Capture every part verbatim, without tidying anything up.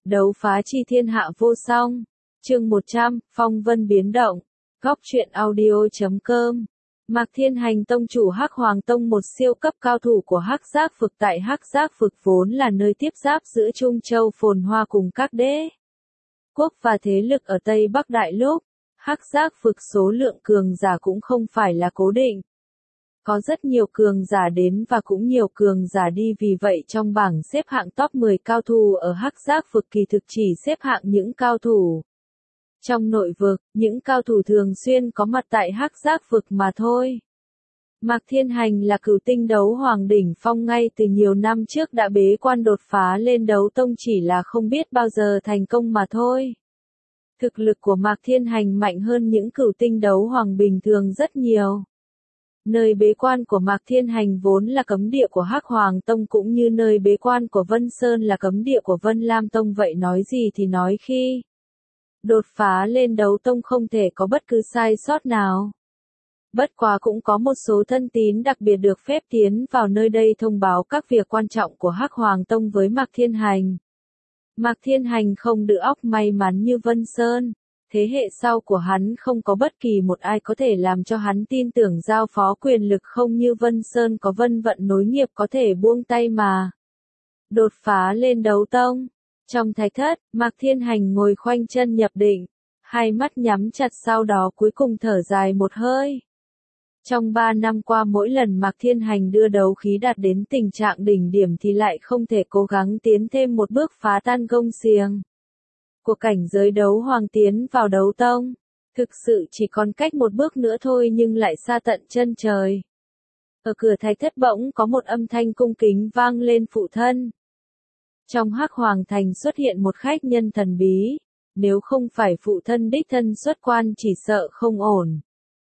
Đấu phá chi thiên hạ vô song. Chương một trăm, phong vân biến động. Góc truyện audio chấm com. Mạc Thiên Hành tông chủ Hắc Hoàng Tông, một siêu cấp cao thủ của Hắc Giác Vực. Tại Hắc Giác Vực vốn là nơi tiếp giáp giữa Trung Châu phồn hoa cùng các đế quốc và thế lực ở Tây Bắc Đại Lục. Hắc Giác Vực số lượng cường giả cũng không phải là cố định. Có rất nhiều cường giả đến và cũng nhiều cường giả đi, vì vậy trong bảng xếp hạng top mười cao thủ ở Hắc Giác Vực kỳ thực chỉ xếp hạng những cao thủ trong nội vực, những cao thủ thường xuyên có mặt tại Hắc Giác Vực mà thôi. Mạc Thiên Hành là cửu tinh đấu hoàng đỉnh phong, ngay từ nhiều năm trước đã bế quan đột phá lên đấu tông, chỉ là không biết bao giờ thành công mà thôi. Thực lực của Mạc Thiên Hành mạnh hơn những cửu tinh đấu hoàng bình thường rất nhiều. Nơi bế quan của Mạc Thiên Hành vốn là cấm địa của Hắc Hoàng Tông, cũng như nơi bế quan của Vân Sơn là cấm địa của Vân Lam Tông, vậy nói gì thì nói, khi đột phá lên đấu tông không thể có bất cứ sai sót nào. Bất quá cũng có một số thân tín đặc biệt được phép tiến vào nơi đây thông báo các việc quan trọng của Hắc Hoàng Tông với Mạc Thiên Hành. Mạc Thiên Hành không được óc may mắn như Vân Sơn. Thế hệ sau của hắn không có bất kỳ một ai có thể làm cho hắn tin tưởng giao phó quyền lực, không như Vân Sơn có vân vận nối nghiệp có thể buông tay mà đột phá lên đấu tông. Trong thạch thất, Mạc Thiên Hành ngồi khoanh chân nhập định, hai mắt nhắm chặt, sau đó cuối cùng thở dài một hơi. Trong ba năm qua, mỗi lần Mạc Thiên Hành đưa đấu khí đạt đến tình trạng đỉnh điểm thì lại không thể cố gắng tiến thêm một bước phá tan gông xiềng của cảnh giới đấu hoàng tiến vào đấu tông. Thực sự chỉ còn cách một bước nữa thôi, nhưng lại xa tận chân trời. Ở cửa thạch thất bỗng có một âm thanh cung kính vang lên: phụ thân. Trong Hắc Hoàng Thành xuất hiện một khách nhân thần bí, nếu không phải phụ thân đích thân xuất quan chỉ sợ không ổn.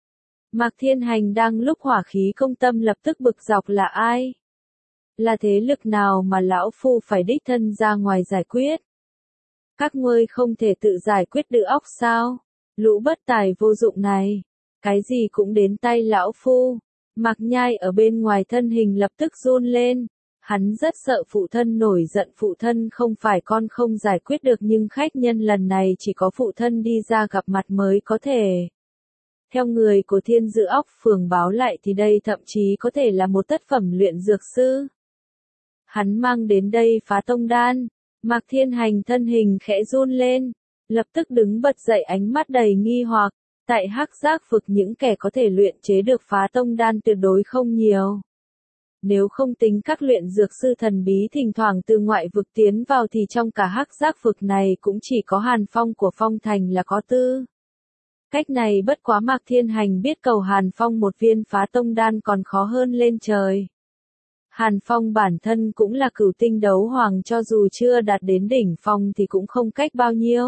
Mạc Thiên Hành đang lúc hỏa khí công tâm lập tức bực dọc: là ai? Là thế lực nào mà lão phu phải đích thân ra ngoài giải quyết? Các ngươi không thể tự giải quyết được óc sao? Lũ bất tài vô dụng này, cái gì cũng đến tay lão phu. Mạc Nhai ở bên ngoài thân hình lập tức run lên. Hắn rất sợ phụ thân nổi giận. Phụ thân không phải con không giải quyết được, nhưng khách nhân lần này chỉ có phụ thân đi ra gặp mặt mới có thể. Theo người của Thiên Dữ Óc Phường báo lại thì đây thậm chí có thể là một tác phẩm luyện dược sư. Hắn mang đến đây phá tông đan. Mạc Thiên Hành thân hình khẽ run lên, lập tức đứng bật dậy, ánh mắt đầy nghi hoặc. Tại Hắc Giác Vực những kẻ có thể luyện chế được phá tông đan tuyệt đối không nhiều. Nếu không tính các luyện dược sư thần bí thỉnh thoảng từ ngoại vực tiến vào thì trong cả Hắc Giác Vực này cũng chỉ có Hàn Phong của Phong Thành là có tư cách này. Bất quá Mạc Thiên Hành biết cầu Hàn Phong một viên phá tông đan còn khó hơn lên trời. Hàn Phong bản thân cũng là cửu tinh đấu hoàng, cho dù chưa đạt đến đỉnh phong thì cũng không cách bao nhiêu.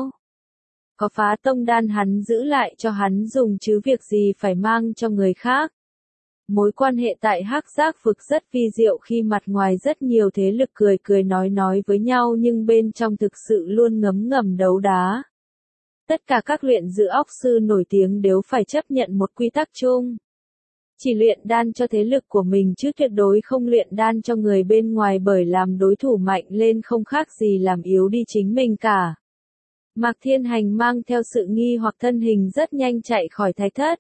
Có phá tông đan hắn giữ lại cho hắn dùng chứ việc gì phải mang cho người khác. Mối quan hệ tại Hắc Giác Vực rất vi diệu, khi mặt ngoài rất nhiều thế lực cười cười nói nói với nhau nhưng bên trong thực sự luôn ngấm ngầm đấu đá. Tất cả các luyện dược óc sư nổi tiếng đều phải chấp nhận một quy tắc chung. Chỉ luyện đan cho thế lực của mình chứ tuyệt đối không luyện đan cho người bên ngoài, bởi làm đối thủ mạnh lên không khác gì làm yếu đi chính mình cả. Mạc Thiên Hành mang theo sự nghi hoặc thân hình rất nhanh chạy khỏi thạch thất,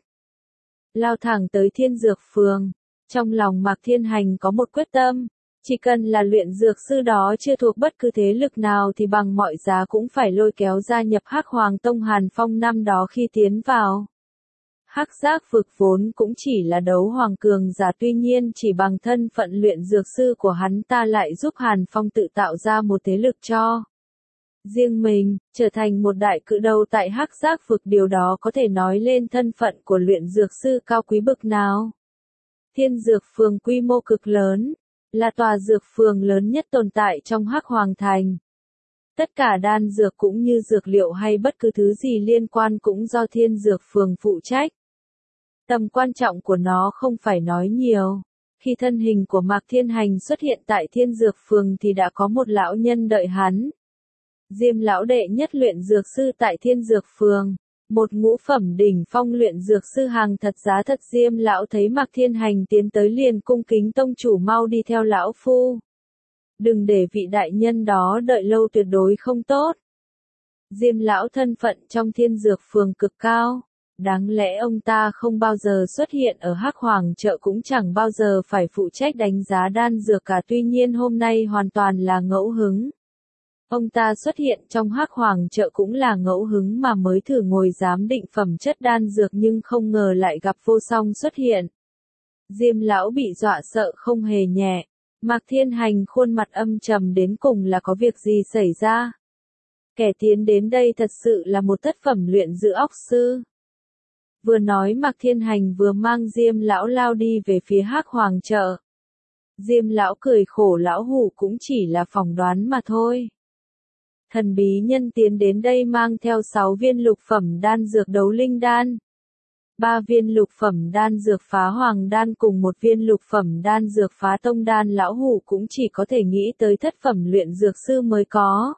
lao thẳng tới Thiên Dược Phường. Trong lòng Mạc Thiên Hành có một quyết tâm, chỉ cần là luyện dược sư đó chưa thuộc bất cứ thế lực nào thì bằng mọi giá cũng phải lôi kéo gia nhập Hắc Hoàng Tông. Hàn Phong năm đó khi tiến vào Hắc Giác Vực vốn cũng chỉ là đấu hoàng cường giả, tuy nhiên chỉ bằng thân phận luyện dược sư của hắn ta lại giúp Hàn Phong tự tạo ra một thế lực cho riêng mình, trở thành một đại cự đầu tại Hắc Giác Vực. Điều đó có thể nói lên thân phận của luyện dược sư cao quý bực nào. Thiên Dược Phường quy mô cực lớn, là tòa dược phường lớn nhất tồn tại trong Hắc Hoàng Thành. Tất cả đan dược cũng như dược liệu hay bất cứ thứ gì liên quan cũng do Thiên Dược Phường phụ trách. Tầm quan trọng của nó không phải nói nhiều. Khi thân hình của Mạc Thiên Hành xuất hiện tại Thiên Dược Phường thì đã có một lão nhân đợi hắn. Diêm lão đệ nhất luyện dược sư tại Thiên Dược Phường, một ngũ phẩm đỉnh phong luyện dược sư hàng thật giá thật. Diêm lão thấy Mạc Thiên Hành tiến tới liền cung kính: tông chủ mau đi theo lão phu. Đừng để vị đại nhân đó đợi lâu, tuyệt đối không tốt. Diêm lão thân phận trong thiên dược phường cực cao. Đáng lẽ ông ta không bao giờ xuất hiện ở Hắc Hoàng chợ cũng chẳng bao giờ phải phụ trách đánh giá đan dược cả, tuy nhiên hôm nay hoàn toàn là ngẫu hứng. Ông ta xuất hiện trong Hắc Hoàng chợ cũng là ngẫu hứng mà mới thử ngồi giám định phẩm chất đan dược nhưng không ngờ lại gặp Vô Song xuất hiện. Diêm lão bị dọa sợ không hề nhẹ. Mạc Thiên Hành khuôn mặt âm trầm đến cùng là có việc gì xảy ra. Kẻ tiến đến đây thật sự là một thất phẩm luyện dữ óc sư. Vừa nói Mạc Thiên Hành vừa mang Diêm lão lao đi về phía Hắc Hoàng chợ. Diêm lão cười khổ, lão hủ cũng chỉ là phỏng đoán mà thôi. Thần bí nhân tiến đến đây mang theo sáu viên lục phẩm đan dược đấu linh đan, ba viên lục phẩm đan dược phá hoàng đan cùng một viên lục phẩm đan dược phá tông đan, lão hủ cũng chỉ có thể nghĩ tới thất phẩm luyện dược sư mới có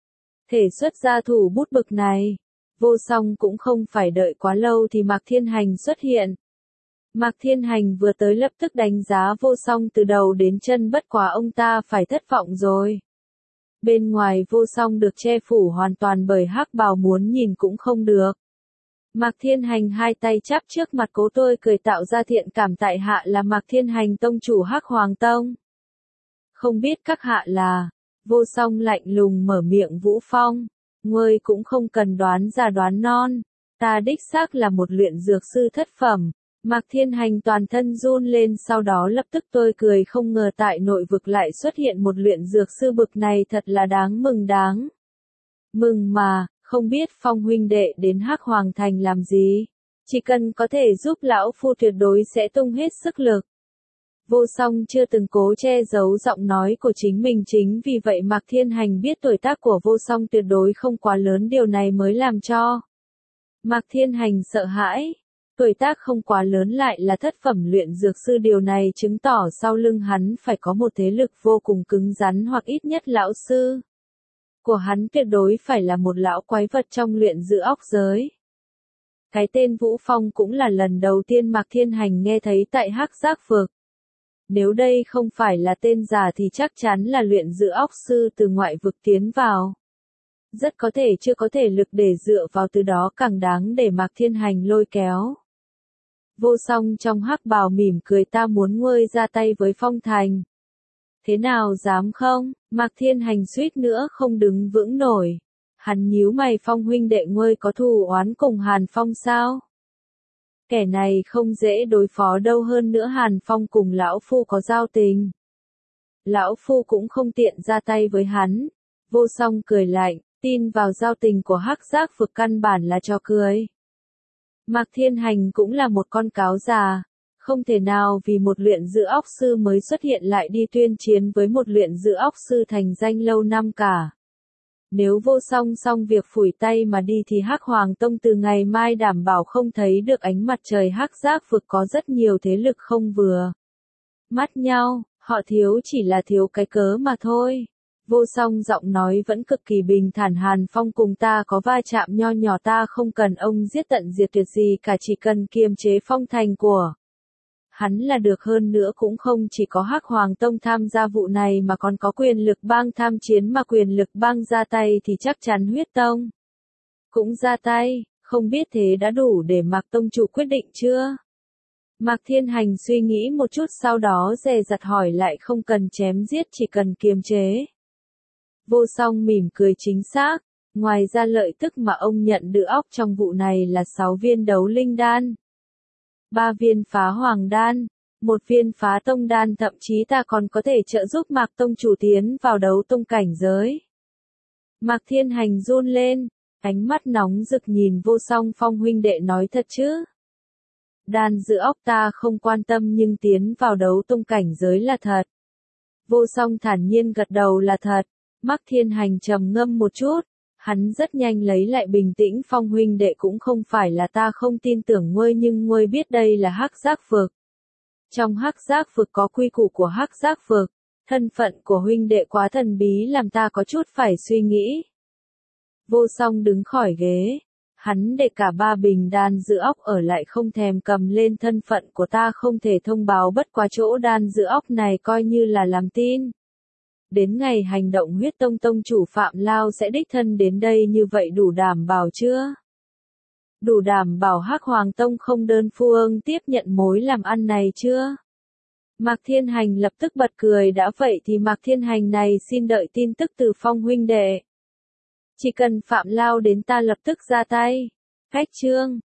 thể xuất ra thủ bút bực này. Vô Song cũng không phải đợi quá lâu thì Mạc Thiên Hành xuất hiện. Mạc Thiên Hành vừa tới lập tức đánh giá Vô Song từ đầu đến chân, bất quá ông ta phải thất vọng rồi. Bên ngoài Vô Song được che phủ hoàn toàn bởi hắc bào, muốn nhìn cũng không được. Mạc Thiên Hành hai tay chắp trước mặt cố tôi cười tạo ra thiện cảm, tại hạ là Mạc Thiên Hành tông chủ Hắc Hoàng Tông. Không biết các hạ là. Vô Song lạnh lùng mở miệng. Vũ Phong, ngươi cũng không cần đoán già đoán non, ta đích xác là một luyện dược sư thất phẩm. Mạc Thiên Hành toàn thân run lên, sau đó lập tức tôi cười, không ngờ tại nội vực lại xuất hiện một luyện dược sư bực này, thật là đáng mừng đáng mừng mà. Không biết Phong huynh đệ đến Hắc Hoàng Thành làm gì? Chỉ cần có thể giúp lão phu tuyệt đối sẽ tung hết sức lực. Vô Song chưa từng cố che giấu giọng nói của chính mình, chính vì vậy Mạc Thiên Hành biết tuổi tác của Vô Song tuyệt đối không quá lớn, điều này mới làm cho Mạc Thiên Hành sợ hãi. Tuổi tác không quá lớn lại là thất phẩm luyện dược sư, điều này chứng tỏ sau lưng hắn phải có một thế lực vô cùng cứng rắn, hoặc ít nhất lão sư của hắn tuyệt đối phải là một lão quái vật trong luyện dữ óc giới. Cái tên Vũ Phong cũng là lần đầu tiên Mạc Thiên Hành nghe thấy tại Hắc Giác Phược. Nếu đây không phải là tên giả thì chắc chắn là luyện dữ óc sư từ ngoại vực tiến vào. Rất có thể chưa có thể lực để dựa vào, từ đó càng đáng để Mạc Thiên Hành lôi kéo. Vô Song trong hắc bào mỉm cười, ta muốn ngươi ra tay với Phong Thành. Thế nào dám không? Mạc Thiên Hành suýt nữa không đứng vững nổi. Hắn nhíu mày, Phong huynh đệ ngươi có thù oán cùng Hàn Phong sao? Kẻ này không dễ đối phó đâu, hơn nữa Hàn Phong cùng lão phu có giao tình. Lão phu cũng không tiện ra tay với hắn. Vô Song cười lạnh, tin vào giao tình của Hắc Giác Phược căn bản là trò cười. Mạc Thiên Hành cũng là một con cáo già. Không thể nào vì một luyện dữ óc sư mới xuất hiện lại đi tuyên chiến với một luyện dữ óc sư thành danh lâu năm cả. Nếu Vô Song xong việc phủi tay mà đi thì Hắc Hoàng Tông từ ngày mai đảm bảo không thấy được ánh mặt trời. Hắc Giác Phược có rất nhiều thế lực không vừa mắt nhau, họ thiếu chỉ là thiếu cái cớ mà thôi. Vô Song giọng nói vẫn cực kỳ bình thản, Hàn Phong cùng ta có va chạm nho nhỏ, ta không cần ông giết tận diệt tuyệt gì cả, chỉ cần kiềm chế Phong Thành của hắn là được, hơn nữa cũng không chỉ có Hắc Hoàng Tông tham gia vụ này mà còn có quyền lực bang tham chiến, mà quyền lực bang ra tay thì chắc chắn huyết tông cũng ra tay, không biết thế đã đủ để Mạc Tông chủ quyết định chưa? Mạc Thiên Hành suy nghĩ một chút sau đó dè dặt hỏi lại, không cần chém giết, chỉ cần kiềm chế. Vô Song mỉm cười, chính xác, ngoài ra lợi tức mà ông nhận được óc trong vụ này là sáu viên đấu linh đan, ba viên phá hoàng đan, một viên phá tông đan, thậm chí ta còn có thể trợ giúp Mạc Tông chủ tiến vào đấu tông cảnh giới. Mạc Thiên Hành run lên, ánh mắt nóng rực nhìn Vô Song, Phong huynh đệ nói thật chứ? Đan dữ óc ta không quan tâm, nhưng tiến vào đấu tông cảnh giới là thật. Vô Song thản nhiên gật đầu, là thật. Mạc Thiên Hành trầm ngâm một chút, hắn rất nhanh lấy lại bình tĩnh, Phong huynh đệ cũng không phải là ta không tin tưởng ngươi, nhưng ngươi biết đây là Hắc Giác Phược. Trong Hắc Giác Phược có quy củ của Hắc Giác Phược, thân phận của huynh đệ quá thần bí làm ta có chút phải suy nghĩ. Vô Song đứng khỏi ghế, hắn để cả ba bình đan dữ óc ở lại, không thèm cầm lên, thân phận của ta không thể thông báo, bất quá chỗ đan dữ óc này coi như là làm tin. đến ngày hành động huyết tông tông chủ Phạm Lao sẽ đích thân đến đây như vậy đủ đảm bảo chưa? Đủ đảm bảo Hắc Hoàng Tông không đơn phương tiếp nhận mối làm ăn này chưa? Mạc Thiên Hành lập tức bật cười đã vậy thì Mạc Thiên Hành này xin đợi tin tức từ Phong huynh đệ. Chỉ cần Phạm Lao đến ta lập tức ra tay. Cách chương